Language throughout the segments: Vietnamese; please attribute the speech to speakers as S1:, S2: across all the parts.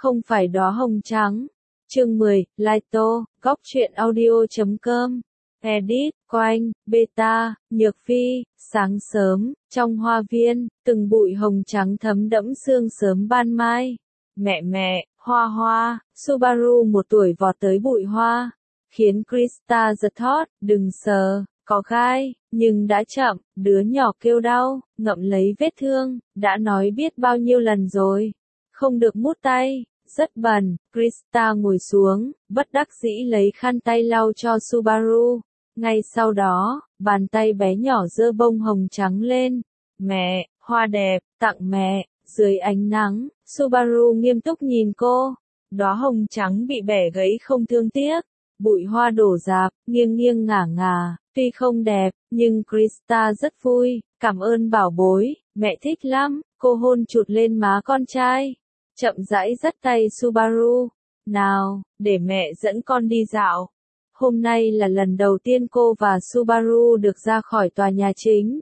S1: không phải đóa hồng trắng. Chương 10, Lighto, góc truyện audio.com. Edit, Quanh, Beta, Nhược Phi, sáng sớm, trong hoa viên, từng bụi hồng trắng thấm đẫm sương sớm ban mai. Mẹ, hoa hoa, Subaru 1 tuổi vọt tới bụi hoa, khiến Krista giật thót, đừng sờ, có gai, nhưng đã chậm, đứa nhỏ kêu đau, ngậm lấy vết thương, đã nói biết bao nhiêu lần rồi, không được mút tay, rất bẩn, Krista ngồi xuống, bất đắc dĩ lấy khăn tay lau cho Subaru. Ngay sau đó, bàn tay bé nhỏ giơ bông hồng trắng lên. Mẹ, hoa đẹp, tặng mẹ. Dưới ánh nắng, Subaru nghiêm túc nhìn cô. Đóa hồng trắng bị bẻ gãy không thương tiếc. Bụi hoa đổ rạp, nghiêng nghiêng ngả ngả. Tuy không đẹp, nhưng Krista rất vui. Cảm ơn bảo bối, mẹ thích lắm. Cô hôn chụt lên má con trai. Chậm rãi dắt tay Subaru. Nào, để mẹ dẫn con đi dạo. Hôm nay là lần đầu tiên cô và Subaru được ra khỏi tòa nhà chính.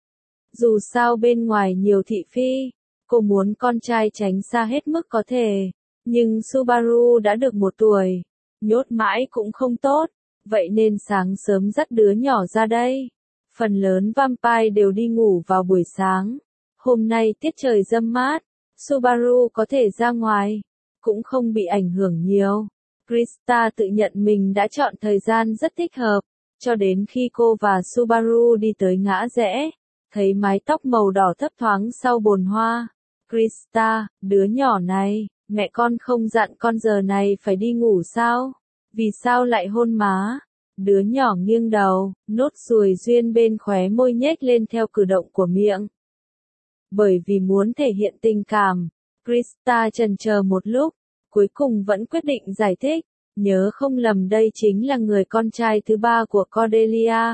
S1: Dù sao bên ngoài nhiều thị phi, cô muốn con trai tránh xa hết mức có thể. Nhưng Subaru đã được 1 tuổi, nhốt mãi cũng không tốt, vậy nên sáng sớm dắt đứa nhỏ ra đây. Phần lớn vampire đều đi ngủ vào buổi sáng. Hôm nay tiết trời râm mát, Subaru có thể ra ngoài, cũng không bị ảnh hưởng nhiều. Krista tự nhận mình đã chọn thời gian rất thích hợp, cho đến khi cô và Subaru đi tới ngã rẽ, thấy mái tóc màu đỏ thấp thoáng sau bồn hoa. Krista, đứa nhỏ này, mẹ con không dặn con giờ này phải đi ngủ sao? Vì sao lại hôn má? Đứa nhỏ nghiêng đầu, nốt ruồi duyên bên khóe môi nhếch lên theo cử động của miệng. Bởi vì muốn thể hiện tình cảm, Krista chần chờ một lúc, cuối cùng vẫn quyết định giải thích, nhớ không lầm đây chính là người con trai thứ 3 của Cordelia.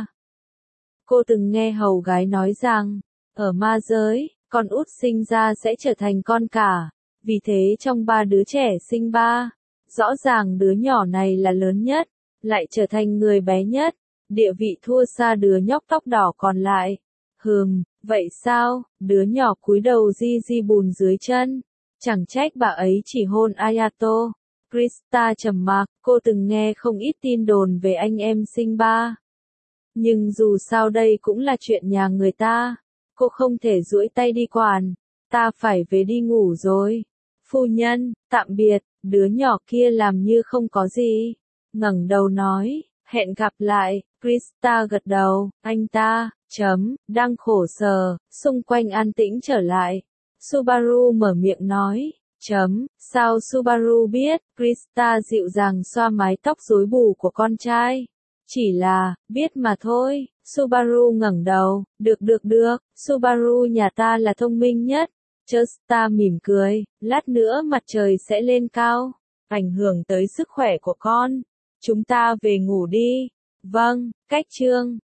S1: Cô từng nghe hầu gái nói rằng, ở ma giới, con út sinh ra sẽ trở thành con cả, vì thế trong 3 đứa trẻ sinh 3, rõ ràng đứa nhỏ này là lớn nhất, lại trở thành người bé nhất, địa vị thua xa đứa nhóc tóc đỏ còn lại. Vậy sao? Đứa nhỏ cúi đầu di bùn dưới chân. Chẳng trách bà ấy chỉ hôn Ayato. Krista trầm mặc, cô từng nghe không ít tin đồn về anh em sinh 3. Nhưng dù sao đây cũng là chuyện nhà người ta. Cô không thể duỗi tay đi quản. Ta phải về đi ngủ rồi. Phu nhân, tạm biệt, đứa nhỏ kia làm như không có gì. Ngẩng đầu nói, hẹn gặp lại. Krista gật đầu, anh ta, đang khổ sở, xung quanh an tĩnh trở lại. Subaru mở miệng nói, sao Subaru biết? Krista dịu dàng xoa mái tóc rối bù của con trai. Chỉ là, biết mà thôi. Subaru ngẩng đầu, được, Subaru nhà ta là thông minh nhất. Krista mỉm cười, lát nữa mặt trời sẽ lên cao, ảnh hưởng tới sức khỏe của con. Chúng ta về ngủ đi. Vâng, cách chương.